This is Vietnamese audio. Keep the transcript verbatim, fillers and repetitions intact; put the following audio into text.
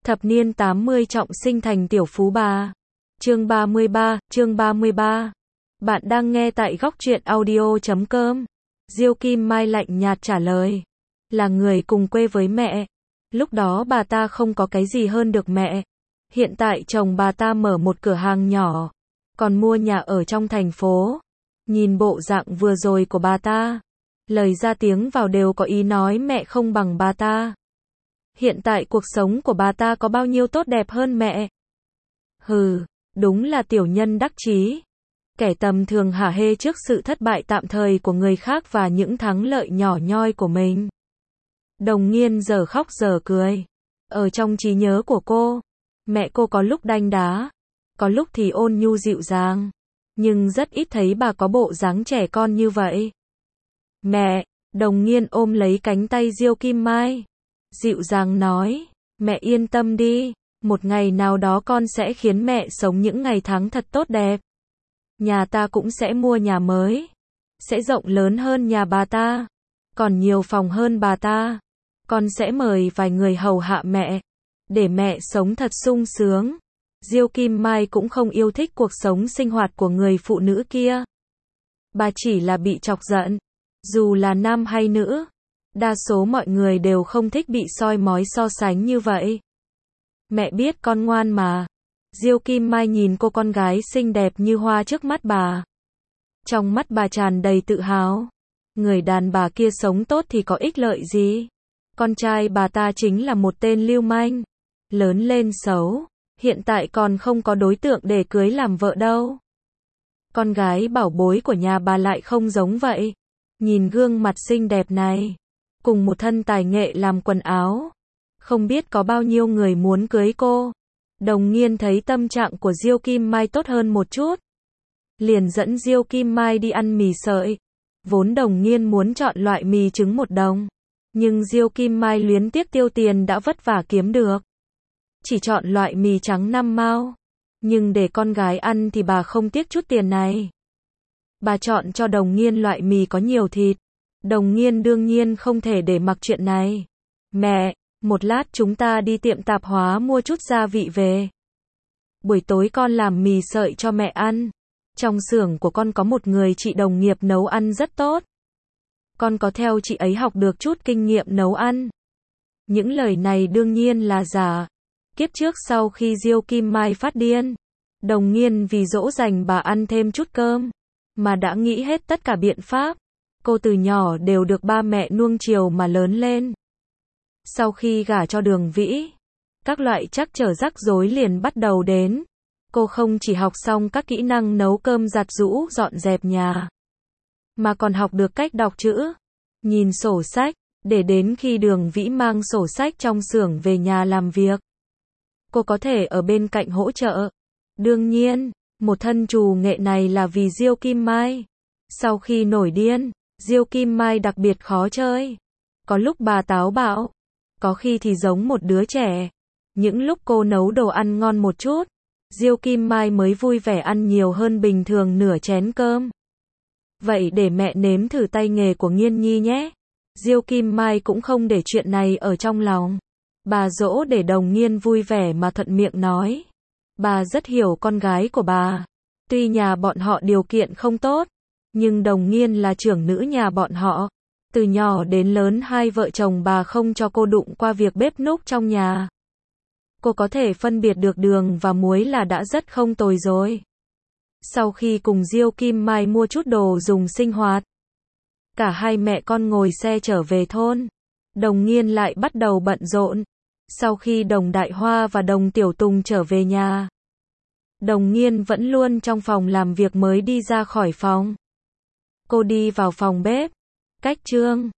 Thập niên tám mươi trọng sinh thành tiểu phú bà. Chương ba mươi ba, chương ba mươi ba. Bạn đang nghe tại góc truyện audio chấm com. Diêu Kim Mai lạnh nhạt trả lời. Là người cùng quê với mẹ. Lúc đó bà ta không có cái gì hơn được mẹ. Hiện tại chồng bà ta mở một cửa hàng nhỏ. Còn mua nhà ở trong thành phố. Nhìn bộ dạng vừa rồi của bà ta. Lời ra tiếng vào đều có ý nói mẹ không bằng bà ta. Hiện tại cuộc sống của bà ta có bao nhiêu tốt đẹp hơn mẹ. Hừ, đúng là tiểu nhân đắc chí. Kẻ tầm thường hả hê trước sự thất bại tạm thời của người khác và những thắng lợi nhỏ nhoi của mình. Đồng Nghiên giờ khóc giờ cười. Ở trong trí nhớ của cô, mẹ cô có lúc đanh đá, có lúc thì ôn nhu dịu dàng, nhưng rất ít thấy bà có bộ dáng trẻ con như vậy. Mẹ, Đồng Nghiên ôm lấy cánh tay Diêu Kim Mai, dịu dàng nói, mẹ yên tâm đi, một ngày nào đó con sẽ khiến mẹ sống những ngày tháng thật tốt đẹp. Nhà ta cũng sẽ mua nhà mới, sẽ rộng lớn hơn nhà bà ta, còn nhiều phòng hơn bà ta. Con sẽ mời vài người hầu hạ mẹ, để mẹ sống thật sung sướng. Diêu Kim Mai cũng không yêu thích cuộc sống sinh hoạt của người phụ nữ kia. Bà chỉ là bị chọc giận. Dù là nam hay nữ, đa số mọi người đều không thích bị soi mói so sánh như vậy. Mẹ biết con ngoan mà. Diêu Kim Mai nhìn cô con gái xinh đẹp như hoa trước mắt bà. Trong mắt bà tràn đầy tự hào. Người đàn bà kia sống tốt thì có ích lợi gì? Con trai bà ta chính là một tên lưu manh. Lớn lên xấu. Hiện tại còn không có đối tượng để cưới làm vợ đâu. Con gái bảo bối của nhà bà lại không giống vậy. Nhìn gương mặt xinh đẹp này, cùng một thân tài nghệ làm quần áo, không biết có bao nhiêu người muốn cưới cô. Đồng Nghiên thấy tâm trạng của Diêu Kim Mai tốt hơn một chút, liền dẫn Diêu Kim Mai đi ăn mì sợi. Vốn Đồng Nghiên muốn chọn loại mì trứng một đồng, nhưng Diêu Kim Mai luyến tiếc tiêu tiền đã vất vả kiếm được, chỉ chọn loại mì trắng năm mao. Nhưng để con gái ăn thì bà không tiếc chút tiền này. Bà chọn cho Đồng Nghiên loại mì có nhiều thịt. Đồng Nghiên đương nhiên không thể để mặc chuyện này. Mẹ, một lát chúng ta đi tiệm tạp hóa mua chút gia vị về. Buổi tối con làm mì sợi cho mẹ ăn. Trong xưởng của con có một người chị đồng nghiệp nấu ăn rất tốt. Con có theo chị ấy học được chút kinh nghiệm nấu ăn. Những lời này đương nhiên là giả. Kiếp trước sau khi Diêu Kim Mai phát điên, Đồng Nghiên vì dỗ dành bà ăn thêm chút cơm, mà đã nghĩ hết tất cả biện pháp. Cô từ nhỏ đều được ba mẹ nuông chiều mà lớn lên. Sau khi gả cho Đường Vĩ, các loại trắc trở rắc rối liền bắt đầu đến. Cô không chỉ học xong các kỹ năng nấu cơm giặt giũ dọn dẹp nhà, mà còn học được cách đọc chữ, nhìn sổ sách, để đến khi Đường Vĩ mang sổ sách trong xưởng về nhà làm việc, cô có thể ở bên cạnh hỗ trợ. Đương nhiên, một thân trù nghệ này là vì Diêu Kim Mai. Sau khi nổi điên, Diêu Kim Mai đặc biệt khó chơi. Có lúc bà táo bạo, có khi thì giống một đứa trẻ. Những lúc cô nấu đồ ăn ngon một chút, Diêu Kim Mai mới vui vẻ ăn nhiều hơn bình thường nửa chén cơm. Vậy để mẹ nếm thử tay nghề của Nghiên Nhi nhé. Diêu Kim Mai cũng không để chuyện này ở trong lòng. Bà dỗ để Đồng Nghiên vui vẻ mà thuận miệng nói. Bà rất hiểu con gái của bà. Tuy nhà bọn họ điều kiện không tốt, nhưng Đồng Nghiên là trưởng nữ nhà bọn họ. Từ nhỏ đến lớn hai vợ chồng bà không cho cô đụng qua việc bếp núc trong nhà. Cô có thể phân biệt được đường và muối là đã rất không tồi rồi. Sau khi cùng Diêu Kim Mai mua chút đồ dùng sinh hoạt, cả hai mẹ con ngồi xe trở về thôn. Đồng Nghiên lại bắt đầu bận rộn. Sau khi Đồng Đại Hoa và Đồng Tiểu Tùng trở về nhà, Đồng Nghiên vẫn luôn trong phòng làm việc mới đi ra khỏi phòng. Cô đi vào phòng bếp, cách Trương